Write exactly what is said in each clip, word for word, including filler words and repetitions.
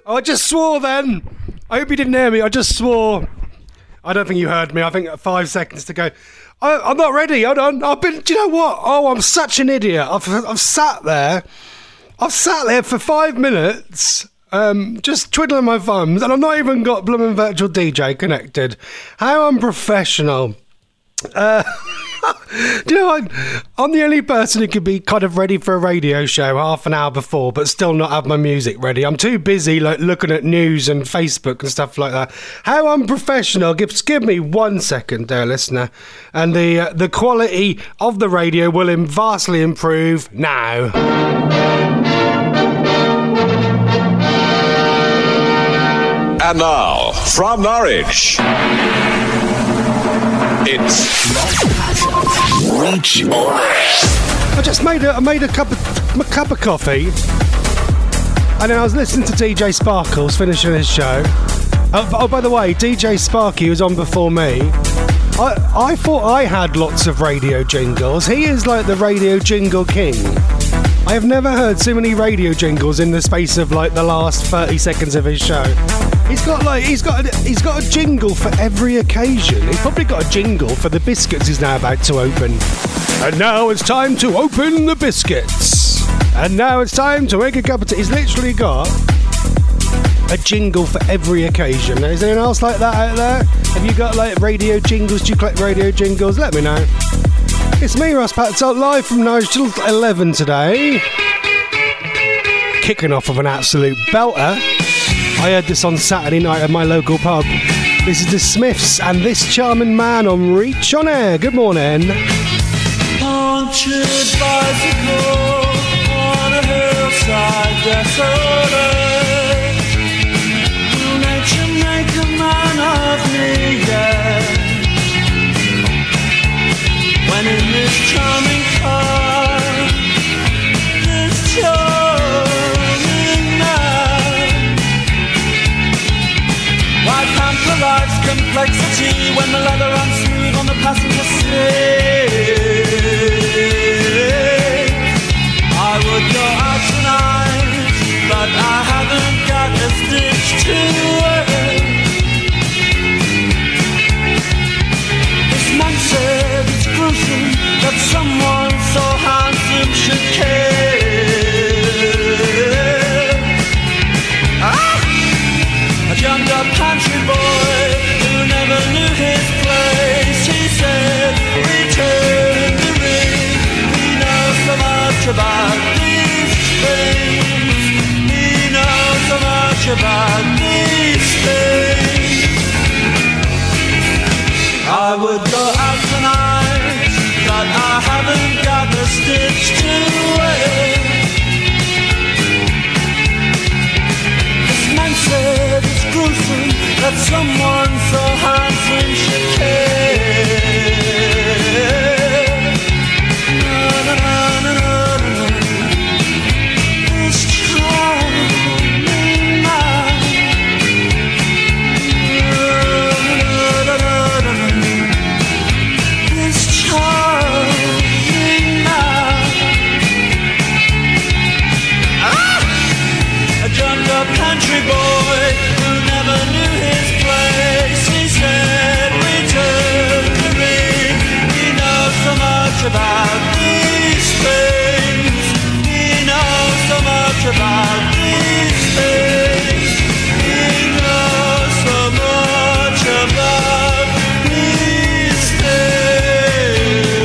I just swore then. I hope you didn't hear me. I just swore. I don't think you heard me. I think five seconds to go. I, I'm not ready. Hold on. I've been. Do you know what? Oh, I'm such an idiot. I've I've sat there. I've sat there for five minutes, um, just twiddling my thumbs, and I've not even got Bloomin' Virtual D J connected. How unprofessional. Uh, do you know, I'm, I'm the only person who could be kind of ready for a radio show half an hour before, but still not have my music ready. I'm too busy like looking at news and Facebook and stuff like that. How unprofessional. Give, give me one second, dear listener, and the uh, the quality of the radio will im- vastly improve now. And now, from Norwich, it's Reach On Air. I just made a, I made a cup of, a cup of coffee, and then I was listening to D J Sparkles finishing his show. Oh, oh by the way, D J Sparky was on before me. I, I thought I had lots of radio jingles. He is like the radio jingle king. I have never heard so many radio jingles in the space of like the last thirty seconds of his show. He's got like he's got a, he's got a jingle for every occasion. He's probably got a jingle for the biscuits he's now about to open. And now it's time to open the biscuits. And now it's time to make a cup of tea. He's literally got a jingle for every occasion. Is there anyone else like that out there? Have you got like radio jingles? Do you collect radio jingles? Let me know. It's me, Ross Patzel, live from Norwich till eleven today. Kicking off of an absolute belter. I heard this on Saturday night at my local pub. This is the Smiths and This Charming Man on Reach On Air. Good morning. Punctured bicycle on a hillside desolate. Will nature make a man of me, yeah? When in this charming car, this charming man, why pamper life's complexity when the leather runs smooth on the passenger seat? I would go out tonight, but I haven't got a stitch to wear. This man said it's gruesome that someone so handsome should care. Ah! A jumped up country boy who never knew his place. He said, return the ring. He knows so much about these things. He knows so much about these things. I would go out tonight, but I haven't got a stitch to wear. This man said it's gruesome that someone so handsome should care. Na, na, na, na, na, na. This charming man. Na, na, na, na, na. This charming man. Ah! A jumped up country boy who never knew his place. He said, return the ring. He knows so much about these things. He knows so much about these things. He knows so much about these things.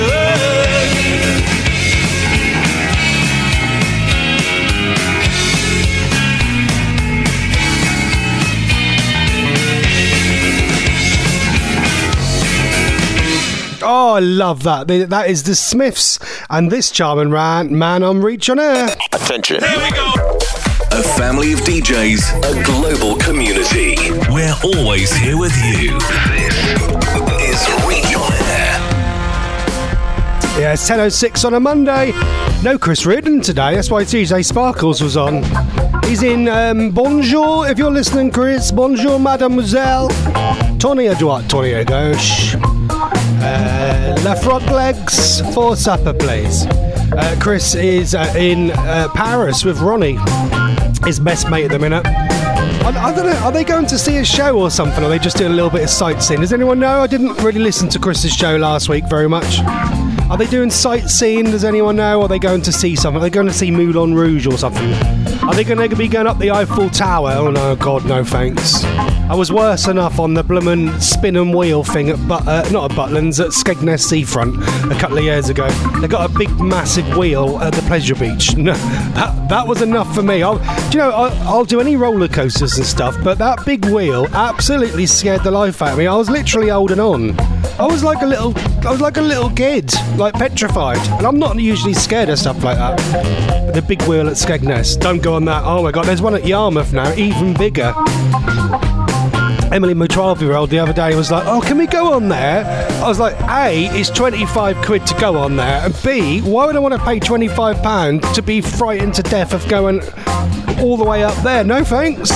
Oh, I love that. That is the Smiths and This Charming Man on Reach On Air. Attention. Here we go. A family of D Js, a global community. We're always here with you. This is Reach On Air. Yeah, it's ten oh six on a Monday. No Chris Ridden today. That's why D J Sparkles was on. He's in um, Bonjour, if you're listening, Chris. Bonjour, mademoiselle. Tony à droite, Tony à gauche. Uh, La Frog Legs for supper, please. Uh, Chris is uh, in uh, Paris with Ronnie, his best mate at the minute. I, I don't know, are they going to see a show or something? Or are they just doing a little bit of sightseeing? Does anyone know? I didn't really listen to Chris's show last week very much. Are they doing sightseeing? Does anyone know? Or are they going to see something? Are they going to see Moulin Rouge or something? Are they going to be going up the Eiffel Tower? Oh no, God, no thanks. I was worse enough on the bloomin' spin and wheel thing at but uh, not at Butlins, at Skegness Seafront a couple of years ago. They got a big, massive wheel at the Pleasure Beach. No, that, that was enough for me. I'll, do you know, I'll, I'll do any roller coasters and stuff, but that big wheel absolutely scared the life out of me. I was literally holding on. I was like a little, I was like a little kid, like petrified. And I'm not usually scared of stuff like that. But the big wheel at Skegness, don't go on that. Oh my God, there's one at Yarmouth now, even bigger. Emily, my twelve-year-old, the other day was like, oh, can we go on there? I was like, A, it's twenty-five quid to go on there, and B, why would I want to pay twenty-five pounds to be frightened to death of going all the way up there? No thanks.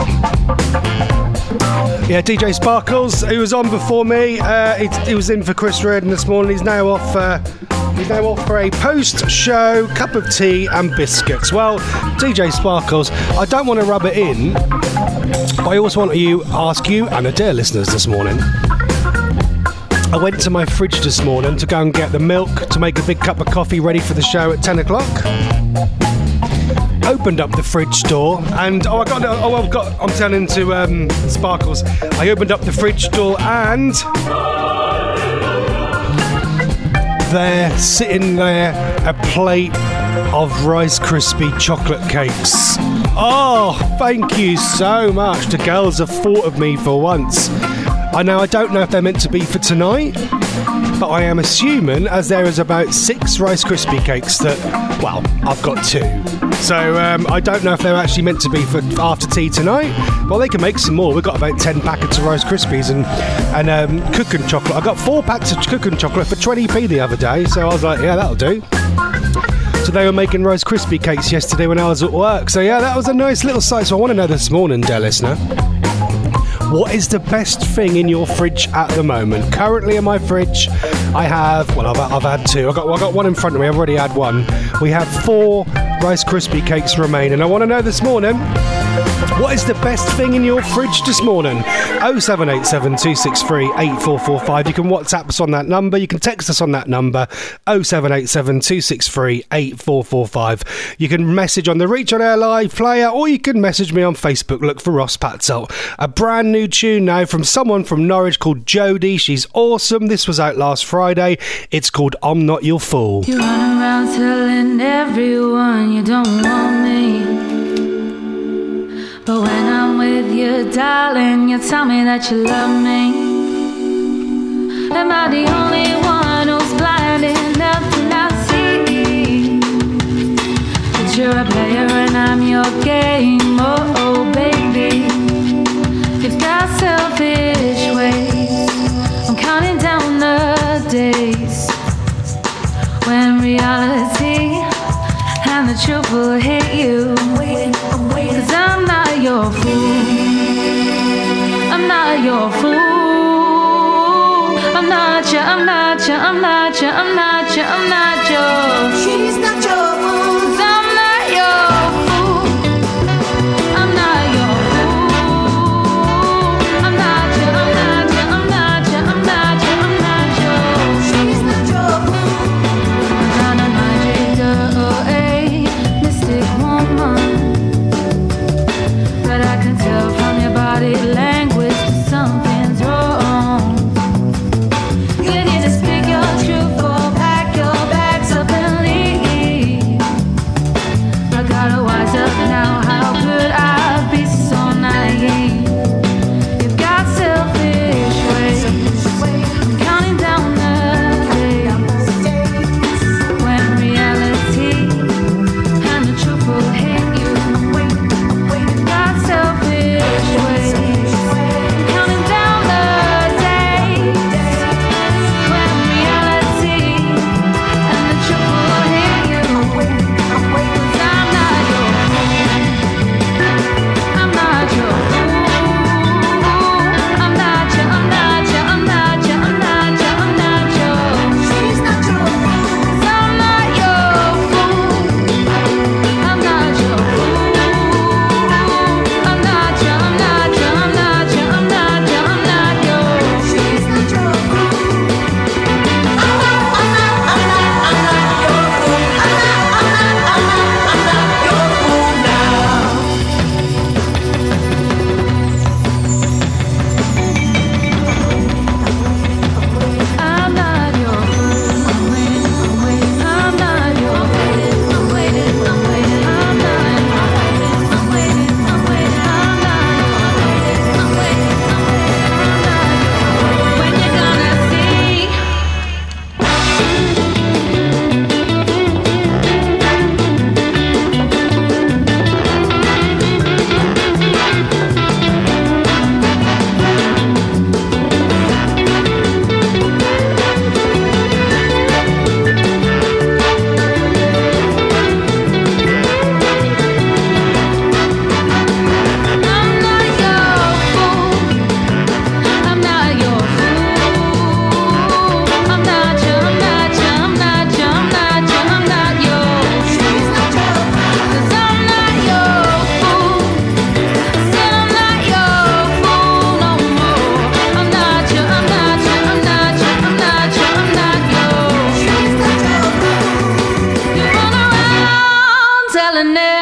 Yeah, D J Sparkles, who was on before me, uh, he, he was in for Chris Reardon this morning. He's now off. Uh, he's now off for a post-show cup of tea and biscuits. Well, D J Sparkles, I don't want to rub it in, but I also want to ask you and the dear listeners this morning. I went to my fridge this morning to go and get the milk to make a big cup of coffee ready for the show at ten o'clock. Opened up the fridge door and oh I got oh I've got I'm telling to um, Sparkles. I opened up the fridge door and there, sitting there, a plate of Rice Krispie chocolate cakes. Oh, thank you so much. The girls have thought of me for once. I know I don't know if they're meant to be for tonight, but I am assuming, as there is about six Rice Krispie cakes that, well, I've got two. So um, I don't know if they're actually meant to be for after tea tonight. Well, they can make some more. We've got about ten packets of Rice Krispies and, and um, cooking chocolate. I got four packs of cooking chocolate for twenty p the other day, so I was like, yeah, that'll do. So they were making Rice Krispie cakes yesterday when I was at work. So yeah, that was a nice little sight. So I want to know this morning, dear listener, what is the best thing in your fridge at the moment? Currently in my fridge, I have, well, I've, I've had two. I've got, I've got one in front of me. I've already had one. We have four Rice Krispie cakes remain. And I want to know this morning, what is the best thing in your fridge this morning? oh seven eight seven, two six three, eight four four five. You can WhatsApp us on that number. You can text us on that number, oh seven eight seven, two six three, eight four four five. You can message on the Reach on Air Live player, or you can message me on Facebook. Look for Ross Patzel. A brand new tune now from someone from Norwich called Jodie. She's awesome. This was out last Friday. It's called I'm Not Your Fool. You run around telling everyone you don't want me, but when I'm with you, darling, you tell me that you love me. Am I the only one who's blind enough to not see that you're a player and I'm your game? Oh, oh baby, you've got selfish ways. I'm counting down the days when reality and the truth will hit you. I'm waiting, I'm waiting. Cause I'm not your fool. I'm not your fool. I'm not your, I'm not your, I'm not your, I'm not your, I'm not your. She's not your fool. Cause I'm not your fool. I'm not your fool. I'm not your, I'm not your, I'm not your, I'm not your, I'm not your. She's not your fool. I'm not a magic girl, a mystic woman, but I can tell from your body language that something's wrong. You need to speak your truth or pack your bags up and leave.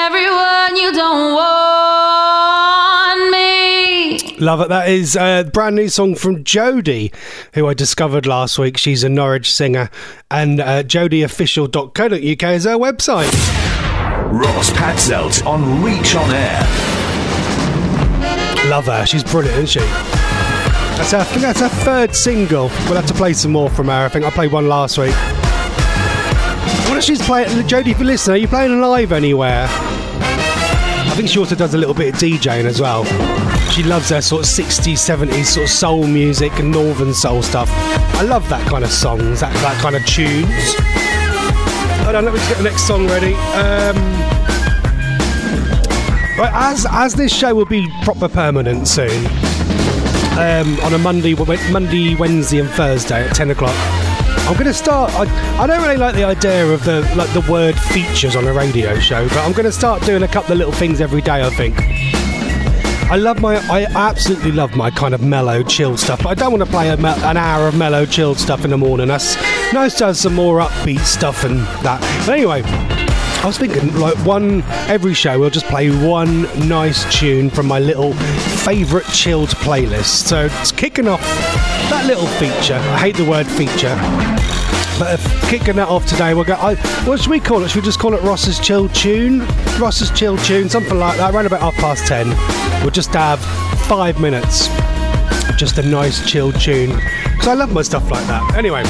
everyone, you don't want me. Love it. That is a brand new song from Jodie, who I discovered last week. She's a Norwich singer, and uh, jodie official dot co dot uk is her website. Ross Patzelt on Reach On Air. Love her. She's brilliant, isn't she? That's her, I think that's her third single. We'll have to play some more from her. I think I played one last week. What if she's playing? Jodie, if you listen, are you playing live anywhere? I think she also does a little bit of DJing as well. She loves her sort of sixties, seventies sort of soul music and northern soul stuff. I love that kind of songs, that, that kind of tunes. Hold on, let me just get the next song ready. Um, right, as as this show will be proper permanent soon, um, on a Monday, Monday, Wednesday, and Thursday at ten o'clock. I'm going to start. I, I don't really like the idea of the like the word features on a radio show, but I'm going to start doing a couple of little things every day. I think. I love my. I absolutely love my kind of mellow, chilled stuff. But I don't want to play a, an hour of mellow, chilled stuff in the morning. That's nice to have some more upbeat stuff and that. But anyway, I was thinking like one every show we'll just play one nice tune from my little favourite chilled playlist. So it's kicking off that little feature. I hate the word feature. But if kicking that off today, we'll go. I, what should we call it? Should we just call it Ross's Chill Tune? Ross's Chill Tune, something like that. Around about half past ten, we'll just have five minutes, just a nice chill tune. Because I love my stuff like that. Anyway,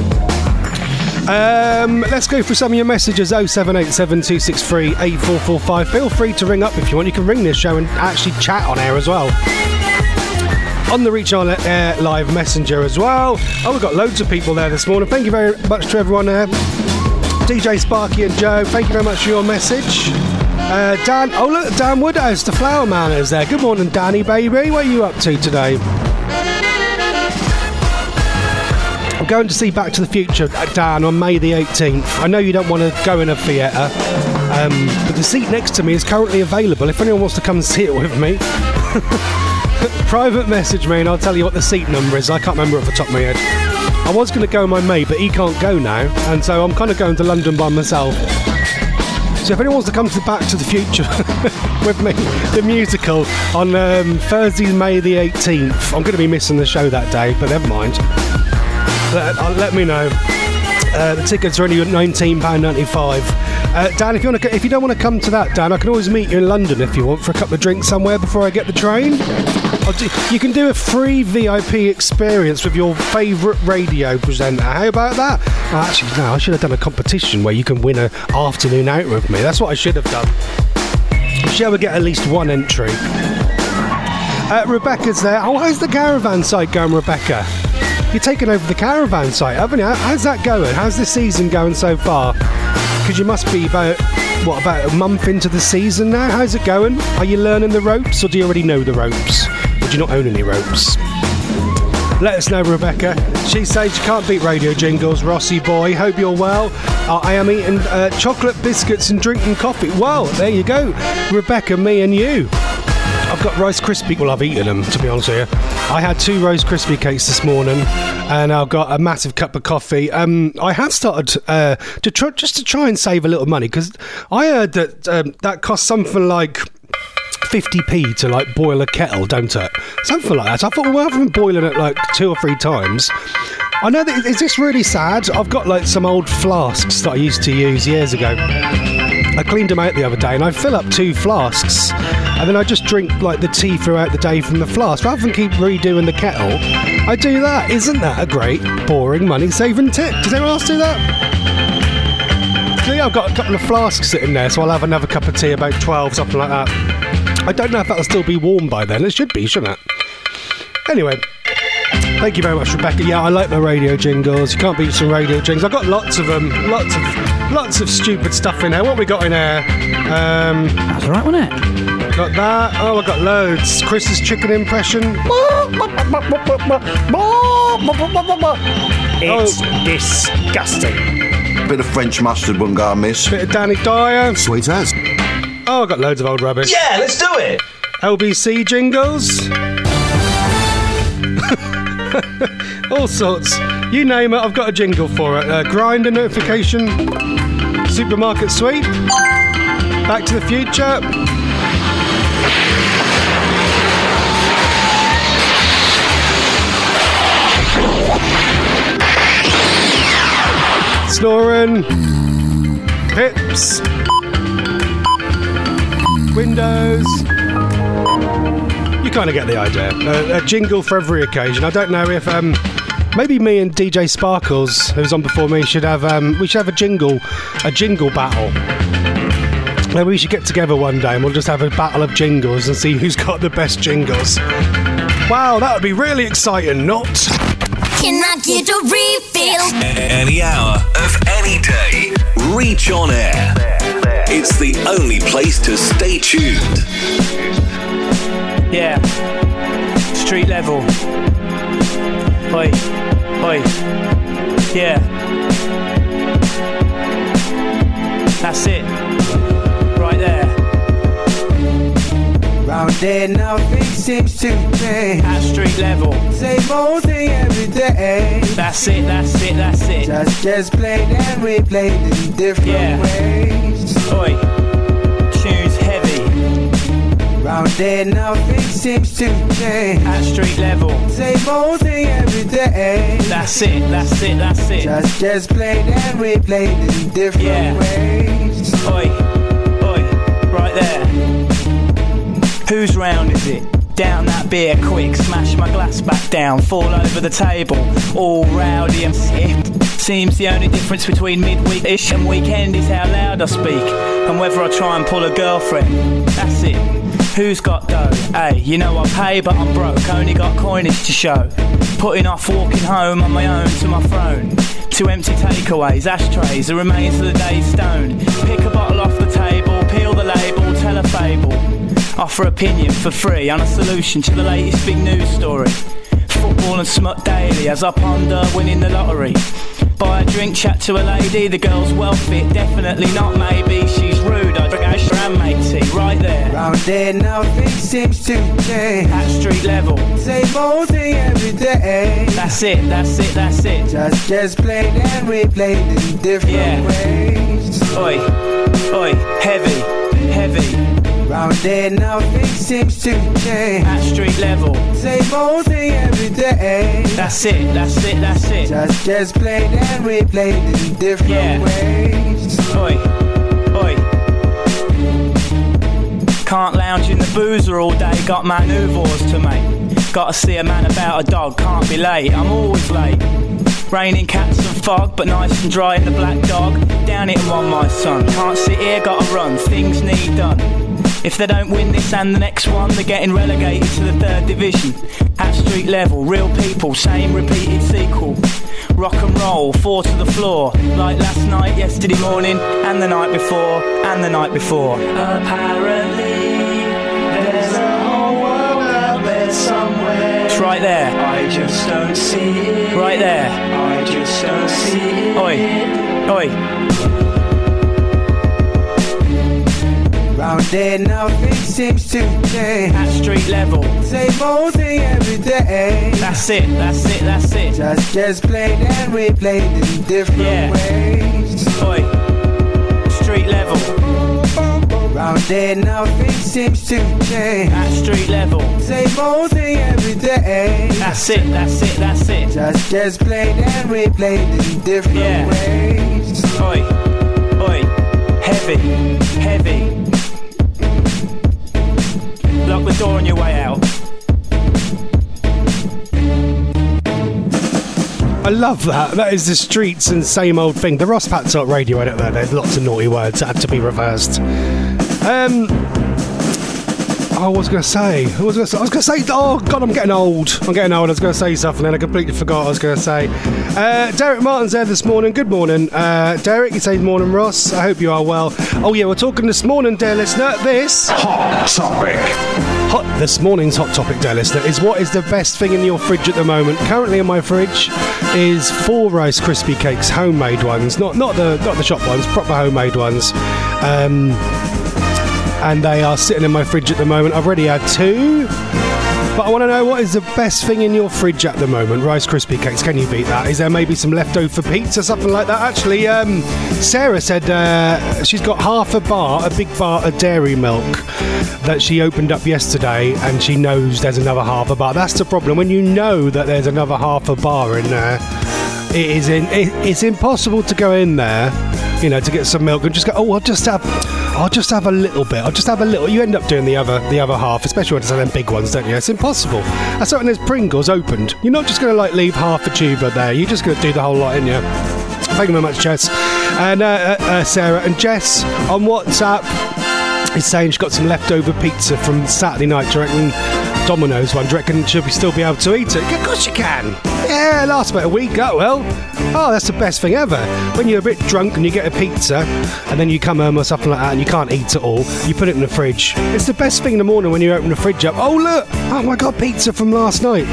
um, let's go through some of your messages. oh seven eight seven, two six three, eight four four five. Feel free to ring up if you want. You can ring this show and actually chat on air as well. On the Reach On Air live messenger as well. Oh, we've got loads of people there this morning. Thank you very much to everyone there. D J Sparky and Joe, thank you very much for your message. Uh, Dan, oh look, Dan Woodhouse, the flower man, is there. Good morning, Danny, baby. What are you up to today? I'm going to see Back to the Future, Dan, on May the eighteenth. I know you don't want to go in a theatre, um, but the seat next to me is currently available if anyone wants to come and see it with me. Private message me and I'll tell you what the seat number is. I can't remember off the top of my head. I was going to go with my mate, but he can't go now, and so I'm kind of going to London by myself. So if anyone wants to come to Back to the Future with me, the musical, on um, Thursday, May the eighteenth, I'm going to be missing the show that day, but never mind. Let, uh, let me know. Uh, the tickets are only nineteen pounds ninety-five. Uh, Dan, if you want to, if you don't want to come to that, Dan, I can always meet you in London if you want for a couple of drinks somewhere before I get the train. I'll do, you can do a free V I P experience with your favourite radio presenter. How about that? Oh, actually, no, I should have done a competition where you can win an afternoon out with me. That's what I should have done. Shall we get at least one entry? Uh, Rebecca's there. Oh, how's the caravan site going, Rebecca? You're taking over the caravan site, haven't you? How's that going? How's the season going so far? Because you must be about, what, about a month into the season now? How's it going? Are you learning the ropes, or do you already know the ropes? Or do you not own any ropes? Let us know, Rebecca. She says you can't beat radio jingles, Rossi boy. Hope you're well. Uh, I am eating uh, chocolate biscuits and drinking coffee. Well, there you go. Rebecca, me and you. I've got Rice Krispie. Well, I've eaten them, to be honest with you. I had two Rice Krispie cakes this morning, and I've got a massive cup of coffee. Um, I have started uh, to try, just to try and save a little money, because I heard that um, that costs something like fifty p to like boil a kettle, don't it? Something like that. So I thought, well, I've been boiling it like two or three times. I know that. Is this really sad? I've got like some old flasks that I used to use years ago. I cleaned them out the other day, and I fill up two flasks, and then I just drink like the tea throughout the day from the flask. Rather than keep redoing the kettle, I do that. Isn't that a great, boring, money-saving tip? Does anyone else do that? See, I've got a couple of flasks sitting there, so I'll have another cup of tea about twelve, something like that. I don't know if that'll still be warm by then. It should be, shouldn't it? Anyway, thank you very much, Rebecca. Yeah, I like my radio jingles. You can't beat some radio jingles. I've got lots of them. Lots of lots of stupid stuff in here. What have we got in here? Um, That's all right, wasn't it? Got that. Oh, I've got loads. Chris's chicken impression. It's oh. disgusting. Bit of French mustard wouldn't go amiss. Bit of Danny Dyer. Sweet as. Oh, I've got loads of old rubbish. Yeah, let's do it. L B C jingles. All sorts. You name it, I've got a jingle for it. Uh, grinder notification. Supermarket sweep. Back to the Future. Snoring. Pips. Windows. You kind of get the idea. A, a jingle for every occasion. I don't know if um, maybe me and D J Sparkles, who's on before me, should have um, we should have a jingle, a jingle battle. Maybe we should get together one day and we'll just have a battle of jingles and see who's got the best jingles. Wow, that would be really exciting. Not. Can I get a refill? Any hour of any day, Reach On Air. It's the only place to stay tuned. Yeah. Street level. Oi. Oi. Yeah. That's it. Right there. Round there, nothing seems to change. At street level. Same old thing every day. That's it, that's it, that's it. Just, just played and replayed in different yeah. ways. Oi. Tunes heavy. Round there, nothing seems to change. At street level. Same old thing every day. That's it, that's it, that's it. Just, just played and replayed in different yeah. ways. Oi. Oi. Right there. Whose round is it? Down that beer quick, smash my glass back down, fall over the table, all rowdy and sick. Seems the only difference between midweek-ish and weekend is how loud I speak, and whether I try and pull a girlfriend. That's it. Who's got dough? Hey, you know I pay but I'm broke, only got coinage to show. Putting off walking home on my own to my throne. Two empty takeaways, ashtrays, the remains of the day's stoned. Pick a bottle off the table, peel the label, tell a fable. Offer opinion for free on a solution to the latest big news story. Football and smut daily as I ponder winning the lottery. Buy a drink, chat to a lady, the girl's well fit, definitely not maybe. She's rude, I drink a and matey, right there. Round there, nothing seems to change. At street level. Same old thing every day. That's it, that's it, that's it. Just, just played and replayed in different yeah. ways. Oi, oi, heavy, heavy. Round there, nothing seems to change. At street level. Same old thing every day. That's it, that's it, that's it. Just, just played and replayed in different yeah. ways. Oi, oi. Can't lounge in the boozer all day, got manoeuvres to make. Gotta see a man about a dog, can't be late, I'm always late. Raining cats and fog, but nice and dry in the black dog. Down it and one, my son. Can't sit here, gotta run, things need done. If they don't win this and the next one, they're getting relegated to the third division. At street level, real people, same repeated sequel. Rock and roll, four to the floor. Like last night, yesterday morning, and the night before, and the night before. Apparently, there's a whole world out there somewhere. It's right there. I just don't see it. Right there. I just don't see it. Oi, oi. Round there, nothing seems to change. At street level. Same old thing every day. That's it, that's it, that's it. Just, just played and replayed in different yeah. ways. Oi. Street level. Round there, nothing seems to change. At street level. Same old thing every day. That's it, that's it, that's it. Just, just played and replayed in different yeah. ways. Oi, oi, heavy, heavy. Lock the door on your way out. I love that. That is the streets and same old thing. The Ross Pat Talk radio edit there. There's lots of naughty words that had to be reversed. Um, oh, what was I going to say? What was I, say? I was going to say, oh God, I'm getting old. I'm getting old. I was going to say something and I completely forgot what I was going to say. Uh, Derek Martin's there this morning. Good morning. Uh, Derek, you say morning, Ross. I hope you are well. Oh yeah, we're talking this morning, dear listener. This Hot Topic. Hot, this morning's Hot Topic, dear listener, is what is the best thing in your fridge at the moment. Currently in my fridge is four Rice Krispie cakes, homemade ones, not not the not the shop ones, proper homemade ones. Um, and they are sitting in my fridge at the moment. I've already had two. But I want to know, what is the best thing in your fridge at the moment? Rice Krispie cakes, can you beat that? Is there maybe some leftover pizza, something like that? Actually, um, Sarah said uh, she's got half a bar, a big bar of dairy milk that she opened up yesterday, and she knows there's another half a bar. That's the problem. When you know that there's another half a bar in there, it is in, it, it's impossible to go in there, you know, to get some milk and just go, oh, I'll just have, I'll just have a little bit. I'll just have a little. You end up doing the other, the other half, especially when it's them big ones, don't you? It's impossible. That's like when there's Pringles opened. You're not just going to like leave half a tuber there. You're just going to do the whole lot, aren't you? Thank you very much, Jess and uh, uh, Sarah. And Jess on WhatsApp is saying she's got some leftover pizza from Saturday night. Do you reckon Domino's one? Do you reckon she'll be still be able to eat it? Of course she can. Yeah, last about a week. Oh well. Oh, that's the best thing ever. When you're a bit drunk and you get a pizza and then you come home or something like that and you can't eat it all, you put it in the fridge. It's the best thing in the morning when you open the fridge up. Oh look! Oh my God, pizza from last night.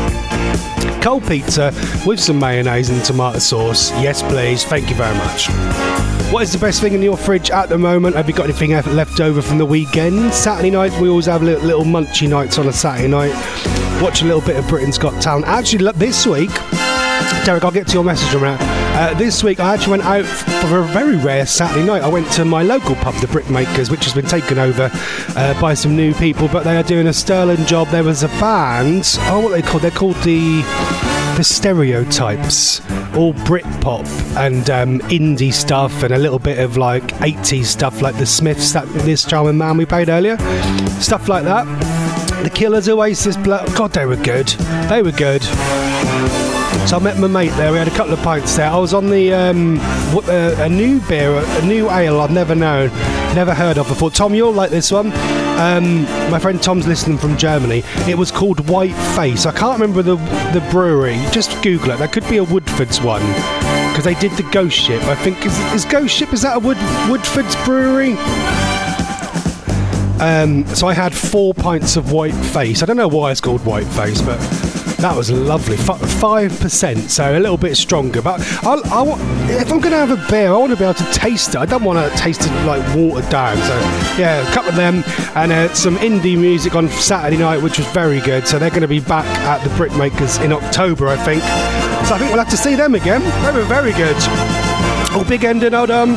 Cold pizza with some mayonnaise and tomato sauce. Yes, please. Thank you very much. What is the best thing in your fridge at the moment? Have you got anything left over from the weekend? Saturday night, we always have little, little munchy nights on a Saturday night. Watch a little bit of Britain's Got Talent. Actually, look, this week, Derek, I'll get to your message on that. Uh, this week, I actually went out for a very rare Saturday night. I went to my local pub, the Brickmakers, which has been taken over uh, by some new people, but they are doing a sterling job. There was a band, oh, what are they called? They're called the... The Stereotypes, all Britpop and um, indie stuff, and a little bit of like eighties stuff, like the Smiths, that This Charming Man we played earlier, stuff like that. The Killers, Oasis, Bla- God, they were good. They were good. So I met my mate there. We had a couple of pints there. I was on the um, what, uh, a new beer, a new ale I've never known, never heard of before. Tom, you'll like this one. Um, my friend Tom's listening from Germany. It was called White Face. I can't remember the the brewery. Just Google it. That could be a Woodford's one, because they did the Ghost Ship. I think is, is Ghost Ship. Is that a Wood Woodford's brewery? Um, so I had four pints of White Face. I don't know why it's called White Face, but that was lovely. Five percent, so a little bit stronger. But I'll, I want, if I'm going to have a beer, I want to be able to taste it. I don't want to taste it like watered down. So yeah, a couple of them, and uh, some indie music on Saturday night, which was very good. So they're going to be back at the Brickmakers in October, I think. So I think we'll have to see them again. They were very good. Oh, big ending, hold on.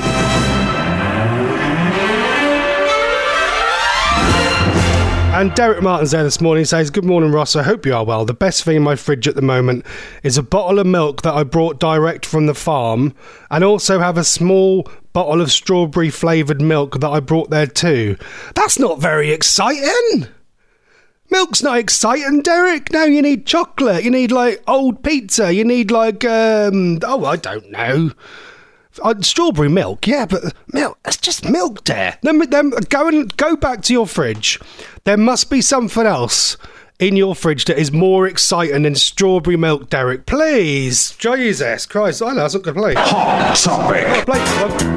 And Derek Martin's there this morning, says, good morning, Ross, I hope you are well. The best thing in my fridge at the moment is a bottle of milk that I brought direct from the farm, and also have a small bottle of strawberry flavoured milk that I brought there too. That's not very exciting. Milk's not exciting, Derek. No, you need chocolate. You need, like, old pizza. You need, like, um, oh, I don't know. Uh, strawberry milk, yeah, but milk, it's just milk there. Then, then go and go back to your fridge. There must be something else in your fridge that is more exciting than strawberry milk, Derek. Please. Jesus Christ, I know, that's not going to play. Hot topic. Oh, play.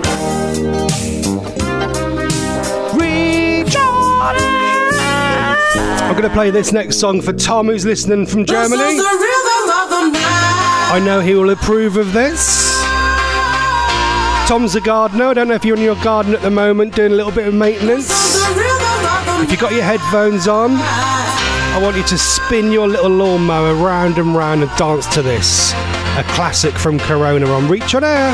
I'm going to play this next song for Tom, who's listening from Germany. I know he will approve of this. Tom's a gardener. I don't know if you're in your garden at the moment doing a little bit of maintenance. If you've got your headphones on, I want you to spin your little lawnmower round and round and dance to this. A classic from Corona on Reach on Air.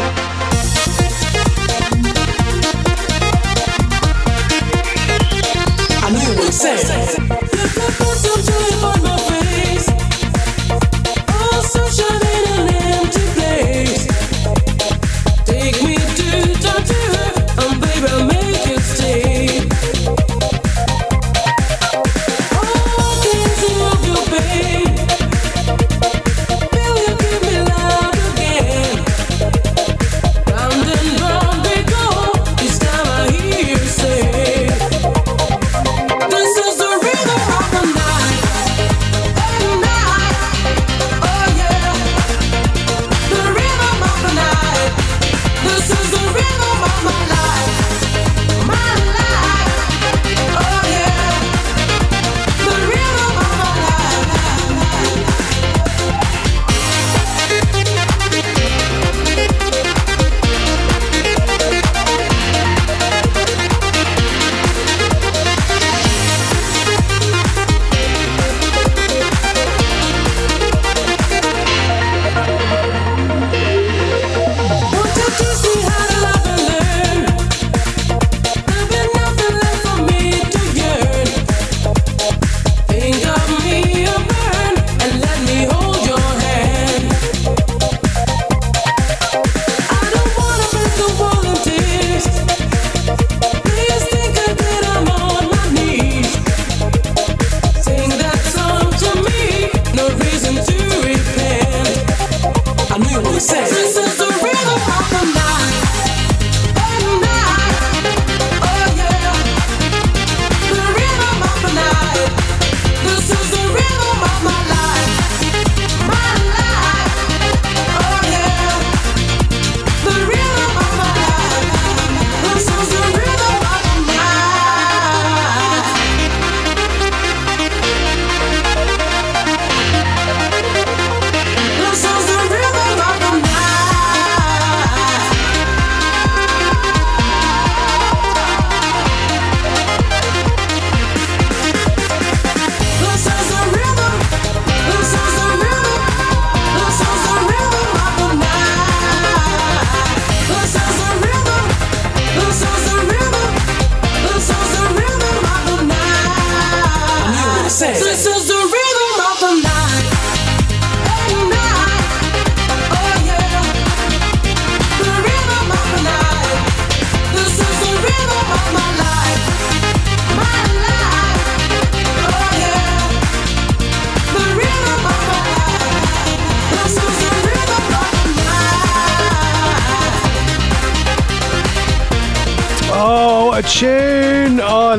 I knew what it said. This is the rhythm.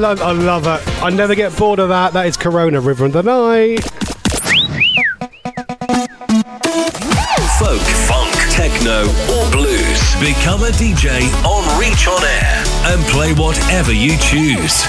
love, I love it. I never get bored of that. That is Corona, River and the Night. Folk, funk, techno, or blues. Become a D J on Reach On Air and play whatever you choose.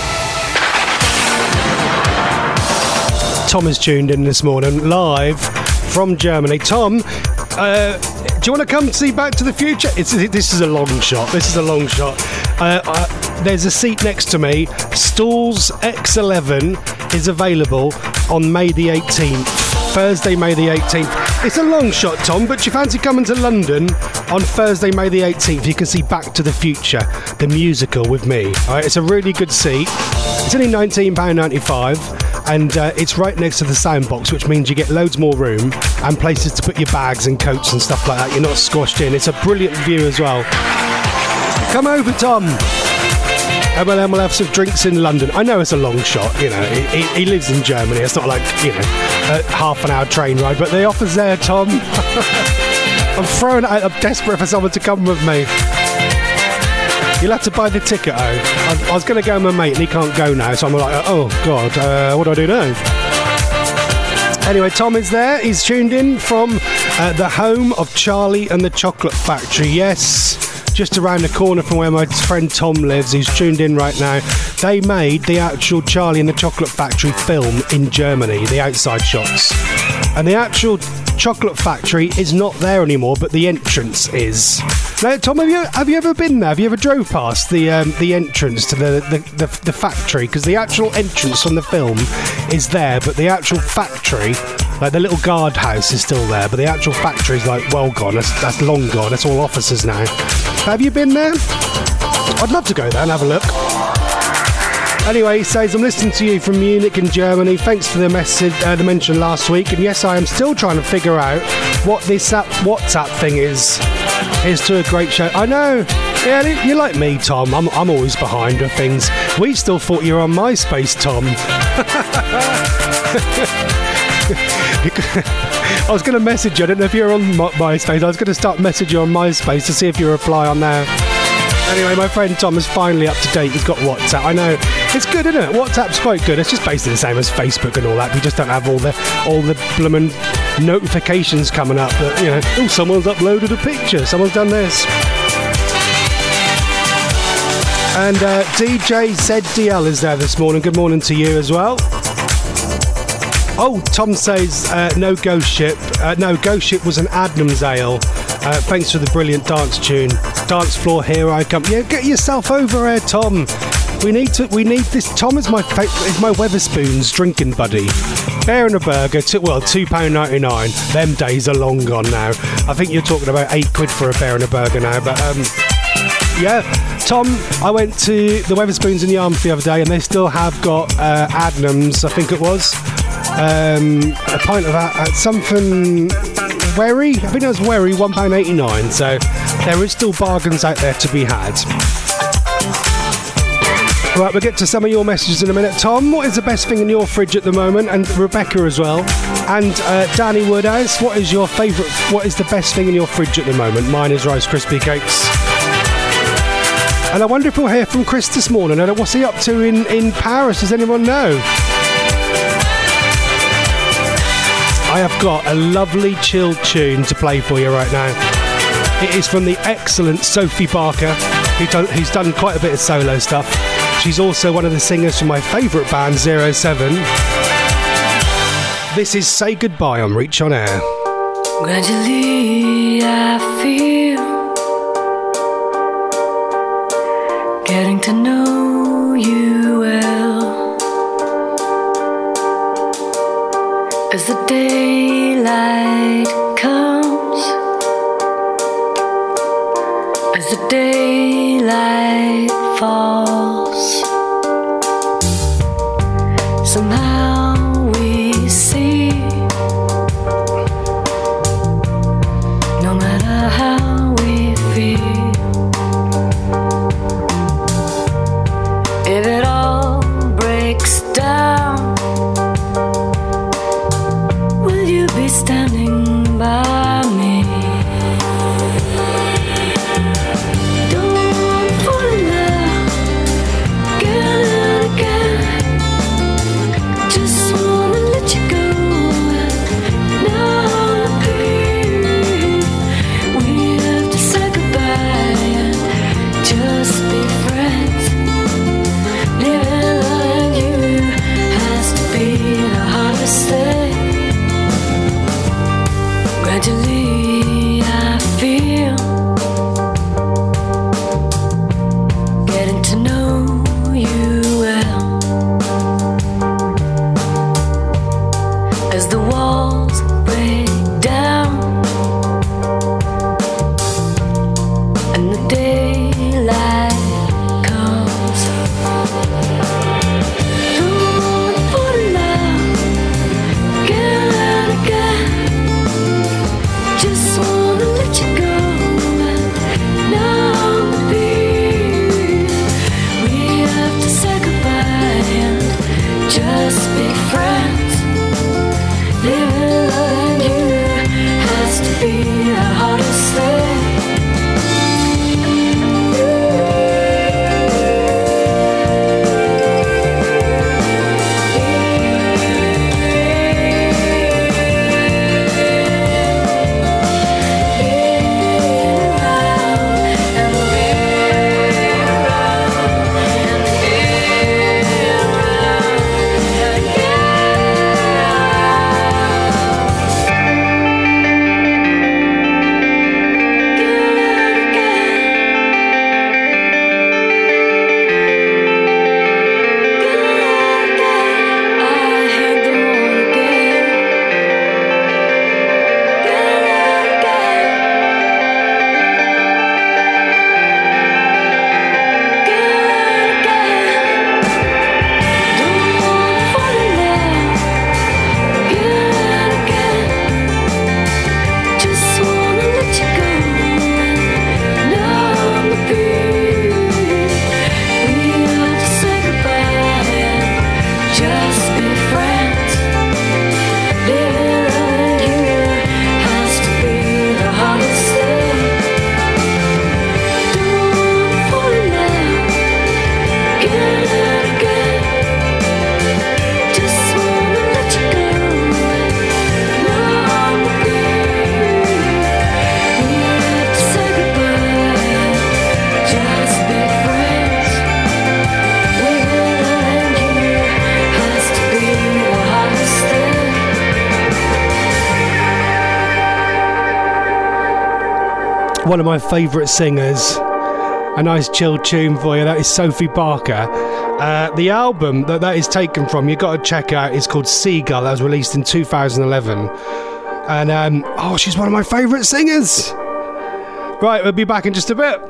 Tom is tuned in this morning, live from Germany. Tom, uh, do you want to come see Back to the Future? It's, this is a long shot. This is a long shot. Uh, uh, there's a seat next to me. Stalls X eleven is available on May the eighteenth. Thursday, May the eighteenth. It's a long shot, Tom, but you fancy coming to London on Thursday, May the eighteenth? You can see Back to the Future, the musical, with me. All right, it's a really good seat. It's only nineteen pounds ninety-five. And uh, it's right next to the sound box, which means you get loads more room and places to put your bags and coats and stuff like that. You're not squashed in. It's a brilliant view as well. Come over, Tom. And then we'll have some drinks in London. I know it's a long shot, you know. He, he, he lives in Germany. It's not like, you know, a half an hour train ride, but the offer's there, Tom. I'm throwing it out. I'm desperate for someone to come with me. You'll have to buy the ticket, oh. I, I was going to go with my mate and he can't go now, so I'm like, oh, God, uh, what do I do now? Anyway, Tom is there. He's tuned in from uh, the home of Charlie and the Chocolate Factory. Yes, just around the corner from where my friend Tom lives. He's tuned in right now. They made the actual Charlie and the Chocolate Factory film in Germany, the outside shots. And the actual Chocolate Factory is not there anymore, but the entrance is. Now, Tom, have you have you ever been there? Have you ever drove past the um, the entrance to the the, the, the factory? Because the actual entrance from the film is there, but the actual factory, like the little guardhouse, is still there, but the actual factory is like well gone. That's, that's long gone. That's all offices now. Have you been there? I'd love to go there and have a look. Anyway, he says, I'm listening to you from Munich in Germany. Thanks for the message, uh, the mention last week. And yes, I am still trying to figure out what this app, WhatsApp thing is. Here's to a great show. I know. Yeah, you're like me, Tom. I'm, I'm always behind with things. We still thought you were on MySpace, Tom. I was going to message you. I don't know if you're on My- MySpace. I was going to start messaging you on MySpace to see if you reply on there. Anyway, my friend Tom is finally up to date. He's got WhatsApp. I know it's good, isn't it? WhatsApp's quite good. It's just basically the same as Facebook and all that. We just don't have all the all the bloomin' notifications coming up that, you know, oh, someone's uploaded a picture. Someone's done this. And uh, D J Z D L is there this morning. Good morning to you as well. Oh, Tom says uh, no Ghost Ship. Uh, no, Ghost Ship was an Adnams Ale. Uh, thanks for the brilliant dance tune. Dance floor, here I come. Yeah, get yourself over here, Tom. We need to. We need this. Tom is my is my Weatherspoons drinking buddy. Bear and a burger. Two, well, two pound ninety nine. Them days are long gone now. I think you're talking about eight quid for a bear and a burger now. But um, yeah, Tom. I went to the Weatherspoons in Yarmouth the other day, and they still have got uh, Adnams. I think it was um, a pint of uh, something. Wherry? I think it was Wherry, one pound eighty-nine. So there is still bargains out there to be had. Right, we'll get to some of your messages in a minute. Tom, what is the best thing in your fridge at the moment? And Rebecca as well. And uh, Danny Woodhouse, what is your favourite, what is the best thing in your fridge at the moment? Mine is Rice Krispie Cakes. And I wonder if we'll hear from Chris this morning. And what's he up to in, in Paris? Does anyone know? I have got a lovely chilled tune to play for you right now. It is from the excellent Sophie Barker, who done, who's done quite a bit of solo stuff. She's also one of the singers from my favourite band, Zero Seven. This is Say Goodbye on Reach On Air. Gradually I feel getting to know you well. As the daylight comes, as the daylight falls, somehow we see, no matter how we feel, if it all breaks down, will you be standing by me? Don't fall in love again and again. just be friends. Living loving you has to be the hardest thing. One of my favourite singers. A nice chill tune for you. That is Sophie Barker. Uh, the album that that is taken from, you've got to check out, is called Seagull. That was released in two thousand eleven. And, um, oh, she's one of my favourite singers. Right, we'll be back in just a bit.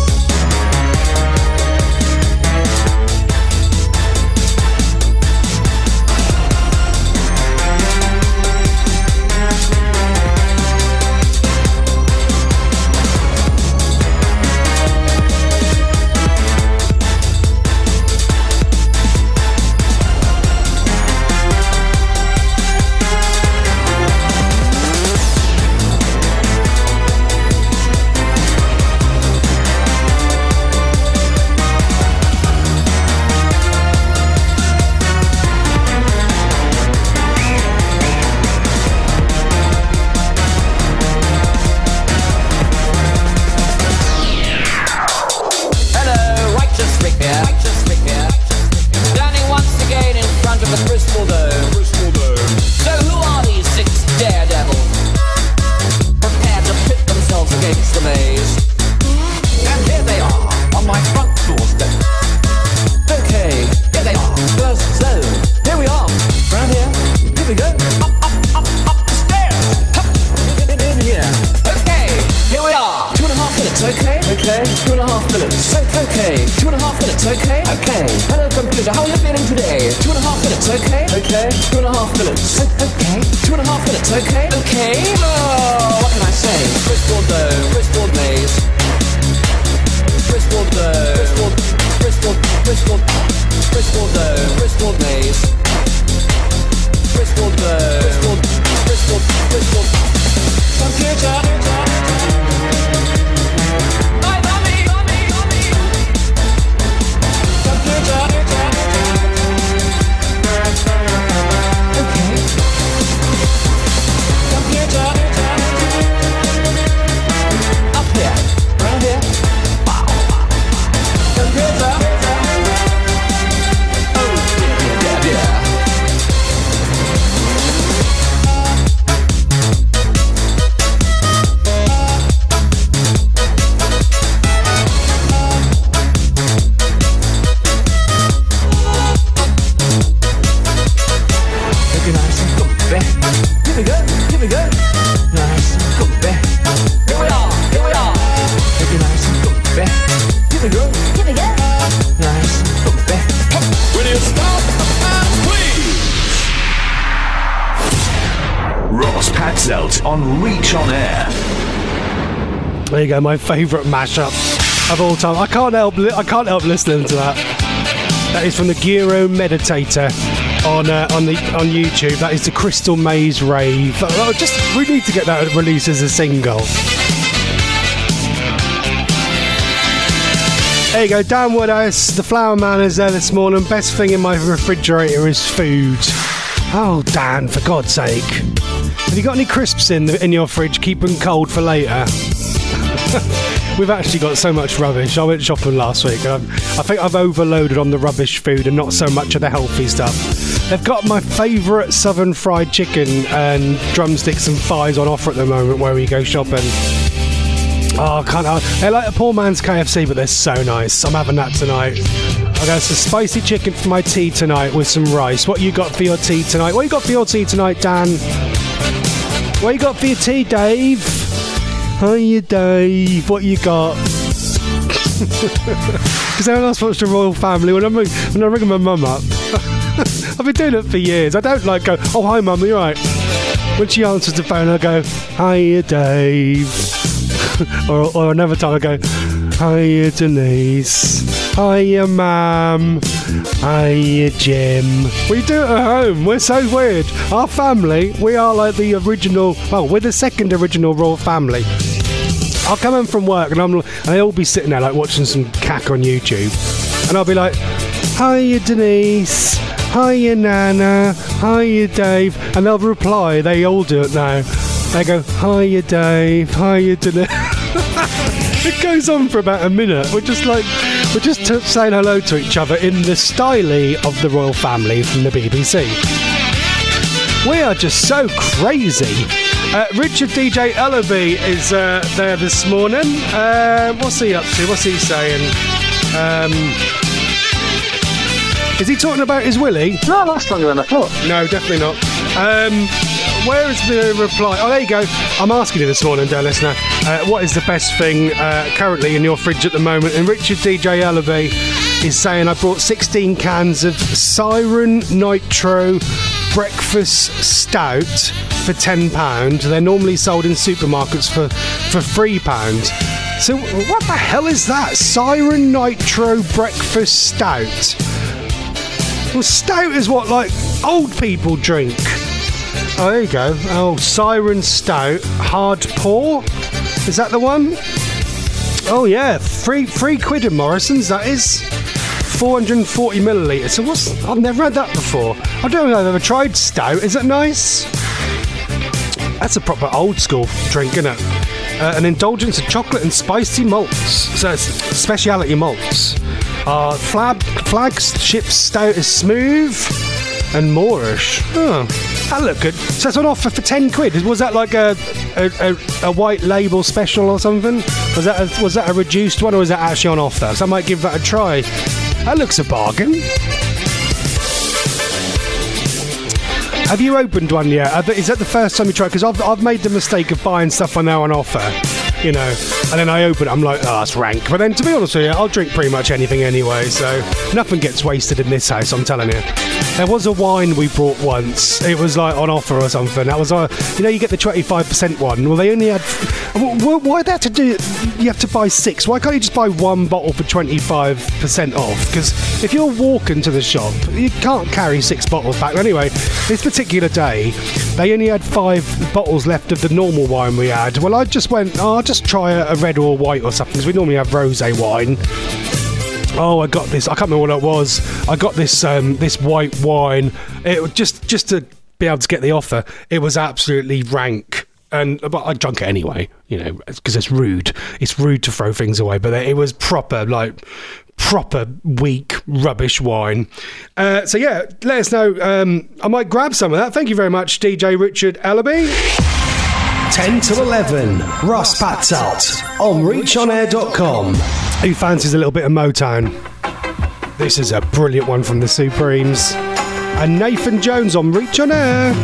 On Reach On Air. There you go, my favourite mashup of all time. I can't help I can't help listening to that. That is from the Giro Meditator. on uh, on the on YouTube. That is the Crystal Maze Rave. Oh, just we need to get that released as a single. There you go, Dan Woodhouse, the Flower Man is there this morning. Best thing in my refrigerator is food. Oh, Dan, for God's sake. Have you got any crisps in the, in your fridge? Keep them cold for later. We've actually got so much rubbish. I went shopping last week. I, I think I've overloaded on the rubbish food and not so much of the healthy stuff. They've got my favourite southern fried chicken and drumsticks and thighs on offer at the moment where we go shopping. Oh, I can't. I, they're like a poor man's K F C, but they're so nice. I'm having that tonight. I got some spicy chicken for my tea tonight with some rice. What you got for your tea tonight? What you got for your tea tonight, Dan? What you got for your tea, Dave? Hiya, Dave. What you got? Because I last watched the Royal Family when I ring, when I ring my mum up. I've been doing it for years. I don't like go, oh, hi, mum, you right? When she answers the phone, I go, hiya, Dave. or, or another time I go, hiya, Denise. Hiya, Mum. Hiya, Jim. We do it at home. We're so weird. Our family, we are like the original, well, we're the second original royal family. I'll come in from work and I'm and they'll be sitting there like watching some cack on YouTube. And I'll be like, hiya, Denise. Hiya, Nana. Hiya, Dave. And they'll reply. They all do it now. They go, hiya, Dave. Hiya, Denise. It goes on for about a minute. We're just like, we're just t- saying hello to each other in the style of the royal family from the B B C. We are just so crazy. Uh, Richard D J Ellaby is uh, there this morning. Uh, what's he up to? What's he saying? Um, is he talking about his willy? No, that's longer than I thought. No, definitely not. Um, where is the reply? Oh, there you go. I'm asking you this morning, dear listener, uh, what is the best thing uh, currently in your fridge at the moment? And Richard D J Ellaby is saying, I brought sixteen cans of Siren Nitro Breakfast Stout for ten pounds. They're normally sold in supermarkets for, for three pounds. So what the hell is that? Siren Nitro Breakfast Stout. Well, stout is what, like, old people drink. Oh, there you go. Oh, Siren Stout Hard Pour. Is that the one? Oh, yeah. Three, three quid in Morrison's, that is. four hundred forty millilitres. So what's... I've never had that before. I don't know if I've ever tried stout. Is it nice? That's a proper old school drink, isn't it? Uh, an indulgence of chocolate and spicy malts. So it's speciality malts. Uh, flag, flagship stout is smooth and Moorish. Oh, that looked good. So that's on offer for ten quid. Was that like a a, a, a white label special or something? Was that a, was that a reduced one or was that actually on offer? So I might give that a try. That looks a bargain. Have you opened one yet? Is that the first time you tried? Because I've, I've made the mistake of buying stuff when they're on offer, you know, and then I open it, I'm like, oh, that's rank. But then, to be honest with you, I'll drink pretty much anything anyway, so nothing gets wasted in this house, I'm telling you. There was a wine we brought once. It was like on offer or something. That was, uh, you know, you get the twenty-five percent one. Well, they only had... Why they have to do... You have to buy six. Why can't you just buy one bottle for twenty-five percent off? Because if you're walking to the shop, you can't carry six bottles back. Anyway, this particular day, they only had five bottles left of the normal wine we had. Well, I just went, oh, I'll just try a, a red or a white or something, because we normally have rosé wine. Oh, I got this. I can't remember what it was. I got this um, this white wine. It was just just to be able to get the offer. It was absolutely rank. And but I drank it anyway, you know, because it's rude. It's rude to throw things away. But it was proper, like, proper weak rubbish wine. Uh, so yeah, let us know. Um, I might grab some of that. Thank you very much, D J Richard Ellaby. ten to eleven, Ross Patzelt on reach on air dot com. Who fancies a little bit of Motown? This is a brilliant one from the Supremes. And Nathan Jones on Reach on Air.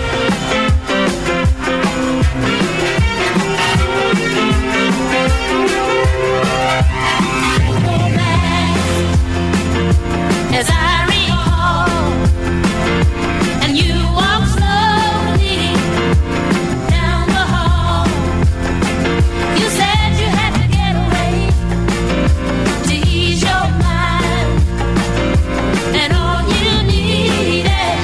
As I recall, and you walk slowly down the hall. You said you had to get away to ease your mind, and all you needed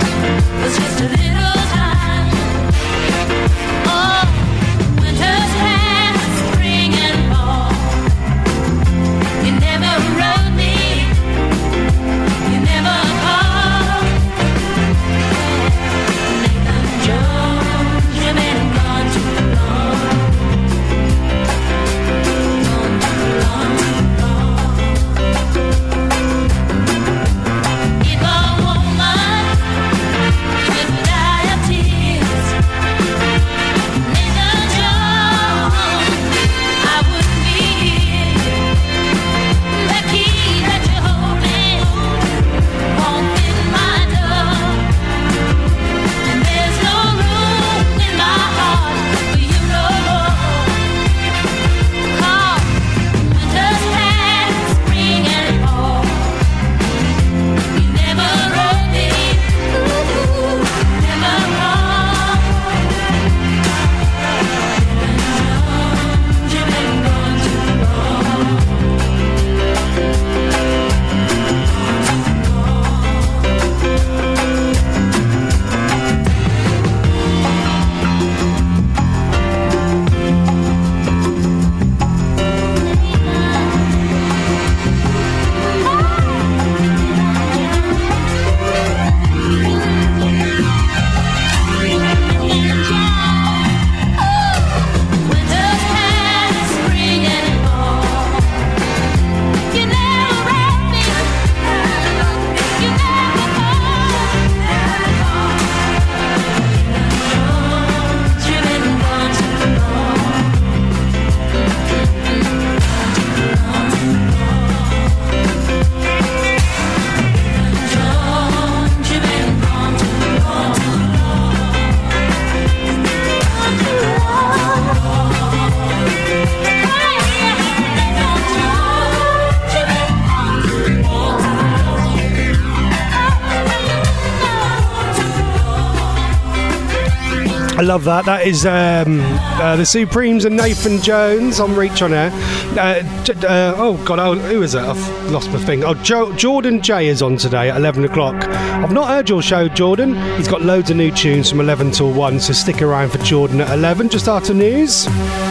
I love that. That is um, uh, the Supremes and Nathan Jones on Reach on Air. Uh, j- uh, oh, God, oh, who is it? I've lost my thing. Oh, jo- Jordan J is on today at eleven o'clock. I've not heard your show, Jordan. He's got loads of new tunes from eleven till one, so stick around for Jordan at eleven, just after news.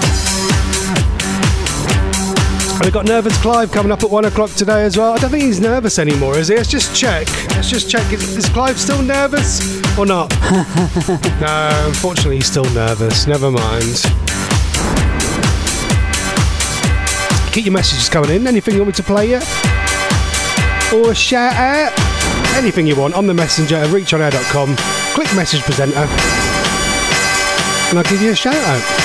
And we've got Nervous Clive coming up at one o'clock today as well. I don't think he's nervous anymore, is he? Let's just check. Let's just check. Is, is Clive still nervous or not? No, unfortunately he's still nervous. Never mind. Keep your messages coming in. Anything you want me to play yet? Or a shout out? Anything you want on the messenger at reach on air dot com. Click message presenter and I'll give you a shout out.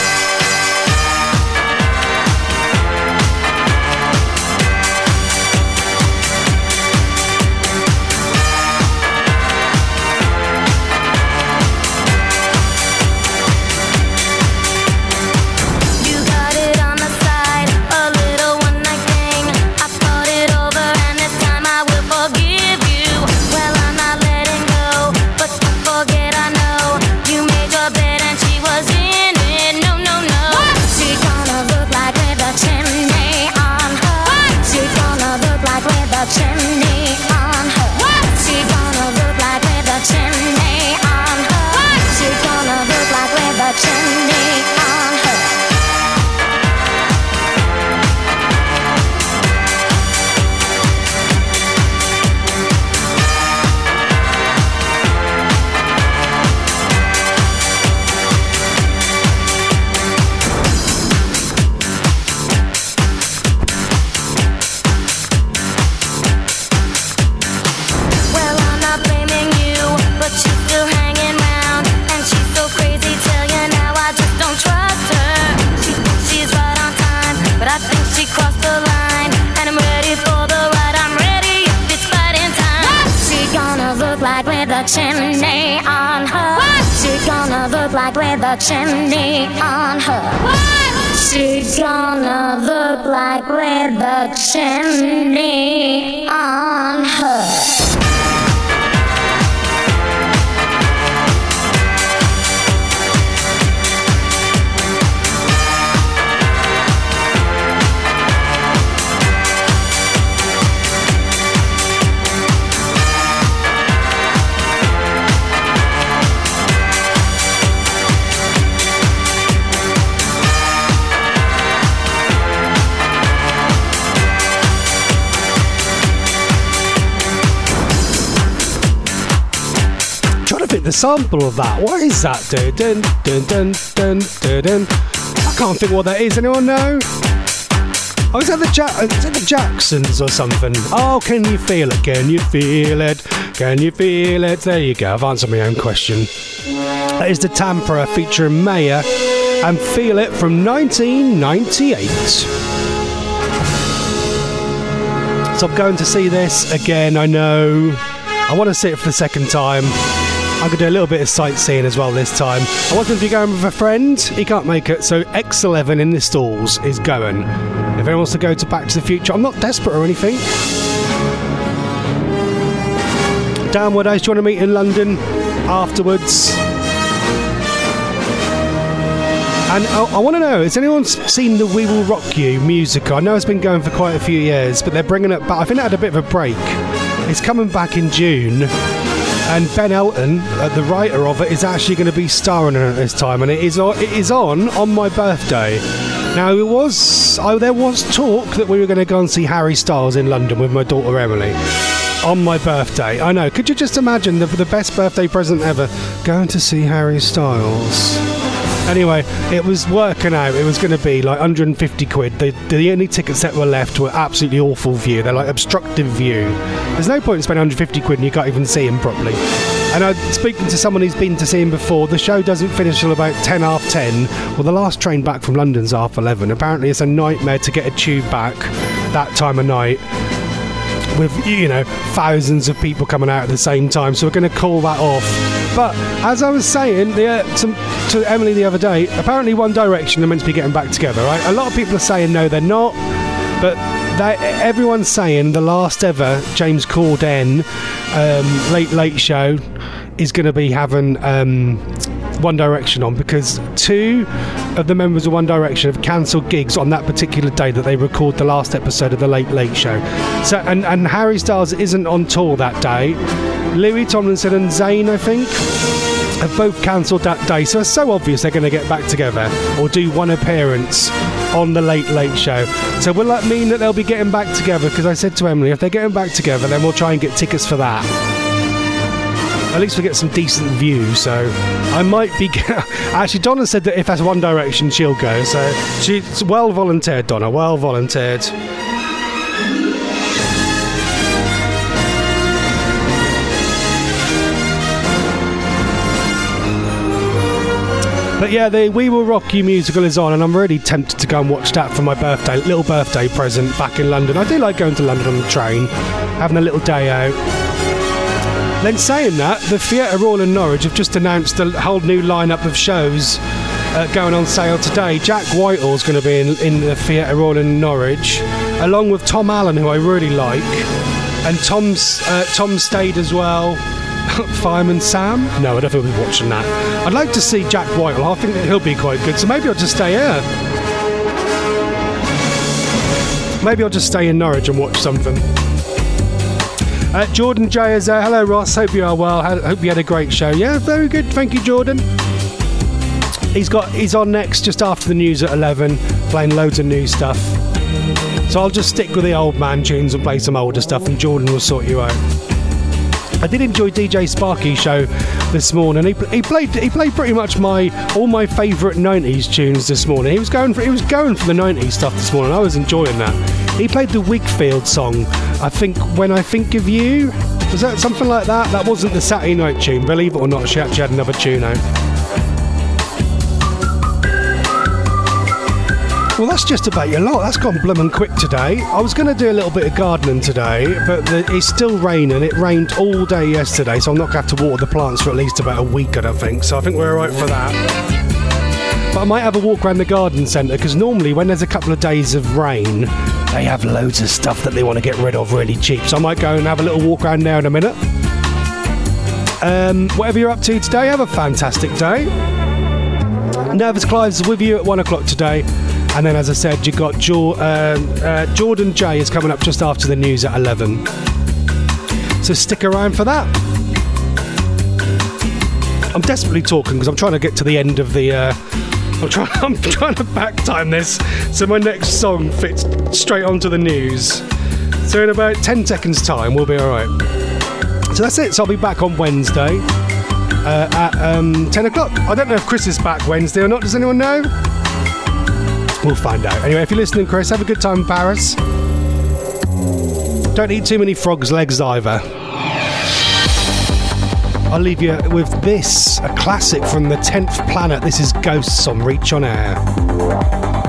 Chimney on her. What? She's gonna look like with a chimney on her. What? She's gonna look like with a chimney on her. The sample of that, what is that? Dun, dun, dun, dun, dun, dun, dun. I can't think what that is. Anyone know? Oh, is that the ja- is it the Jacksons or something? Oh, can you feel it? Can you feel it? Can you feel it? There you go. I've answered my own question. That is the Tampere featuring Maya and Feel It from nineteen ninety-eight. So I'm going to see this again. I know. I want to see it for the second time. I'm going to do a little bit of sightseeing as well this time. I was going to be going with a friend. He can't make it, so X eleven in the stalls is going. If anyone wants to go to Back to the Future, I'm not desperate or anything. Downward Ace, do you want to meet in London afterwards? And I, I want to know, has anyone seen the We Will Rock You musical? I know it's been going for quite a few years, but they're bringing it back. I think it had a bit of a break. It's coming back in June. And Ben Elton, uh, the writer of it, is actually going to be starring in it this time, and it is on, it is on on my birthday. Now, it was oh, there was talk that we were going to go and see Harry Styles in London with my daughter Emily on my birthday. I know. Could you just imagine the, the best birthday present ever? Going to see Harry Styles. Anyway, it was working out. It was going to be like one hundred fifty quid. The, the only tickets that were left were absolutely awful view. They're like obstructive view. There's no point in spending one hundred fifty quid and you can't even see him properly. And I'm speaking to someone who's been to see him before. The show doesn't finish till about ten, half ten. Well, the last train back from London's half eleven. Apparently it's a nightmare to get a tube back that time of night with, you know, thousands of people coming out at the same time. So we're going to call that off. But as I was saying the, uh, to, to Emily the other day, apparently One Direction are meant to be getting back together, right? A lot of people are saying no, they're not. But they, everyone's saying the last ever James Corden um, Late Late Show is going to be having um, One Direction on, because two of the members of One Direction have cancelled gigs on that particular day that they record the last episode of The Late Late Show. So and, and Harry Styles isn't on tour that day. Louis Tomlinson and Zayn, I think, have both cancelled that day. So it's so obvious they're going to get back together or do one appearance on The Late Late Show. So will that mean that they'll be getting back together? Because I said to Emily, if they're getting back together, then we'll try and get tickets for that. At least we'll get some decent views. So I might be... Actually, Donna said that if that's One Direction, she'll go. So she's well volunteered, Donna. Well volunteered. But yeah, the We Will Rock You musical is on, and I'm really tempted to go and watch that for my birthday, little birthday present back in London. I do like going to London on the train, having a little day out. Then saying that, the Theatre Royal in Norwich have just announced a whole new lineup of shows uh, going on sale today. Jack Whitehall's going to be in, in the Theatre Royal in Norwich, along with Tom Allen, who I really like, and Tom's uh, Tom Stade as well. Fireman Sam? No, I don't think we'll be watching that. I'd like to see Jack Whitehall. I think that he'll be quite good, so maybe I'll just stay here. Maybe I'll just stay in Norwich and watch something. Uh, Jordan J is there. Hello, Ross. Hope you are well. Hope you had a great show. Yeah, very good. Thank you, Jordan. He's got. He's on next just after the news at eleven, playing loads of new stuff. So I'll just stick with the old man tunes and play some older stuff, and Jordan will sort you out. I did enjoy D J Sparky's show this morning. He, he played he played pretty much my all my favourite nineties tunes this morning. He was going for he was going for the nineties stuff this morning. I was enjoying that. He played the Wigfield song, I think, When I Think of You. Was that something like that? That wasn't the Saturday night tune. Believe it or not, she actually had another tune out. Well, that's just about your lot. That's gone bloomin' quick today. I was going to do a little bit of gardening today, but the, it's still raining. It rained all day yesterday, so I'm not going to have to water the plants for at least about a week, I don't think. So I think we're all right for that. But I might have a walk around the garden centre, because normally when there's a couple of days of rain, they have loads of stuff that they want to get rid of really cheap. So I might go and have a little walk around there in a minute. Um, whatever you're up to today, have a fantastic day. Nervous Clive's with you at one o'clock today. And then, as I said, you've got jo- uh, uh, Jordan J is coming up just after the news at eleven. So stick around for that. I'm desperately talking because I'm trying to get to the end of the... Uh, I'm, try- I'm trying to back time this so my next song fits straight onto the news. So in about ten seconds' time, we'll be all right. So that's it. So I'll be back on Wednesday uh, at um, ten o'clock. I don't know if Chris is back Wednesday or not. Does anyone know? We'll find out. Anyway, if you're listening, Chris, have a good time in Paris. Don't eat too many frog's legs either. I'll leave you with this, a classic from the tenth Planet. This is Ghosts on Reach on Air.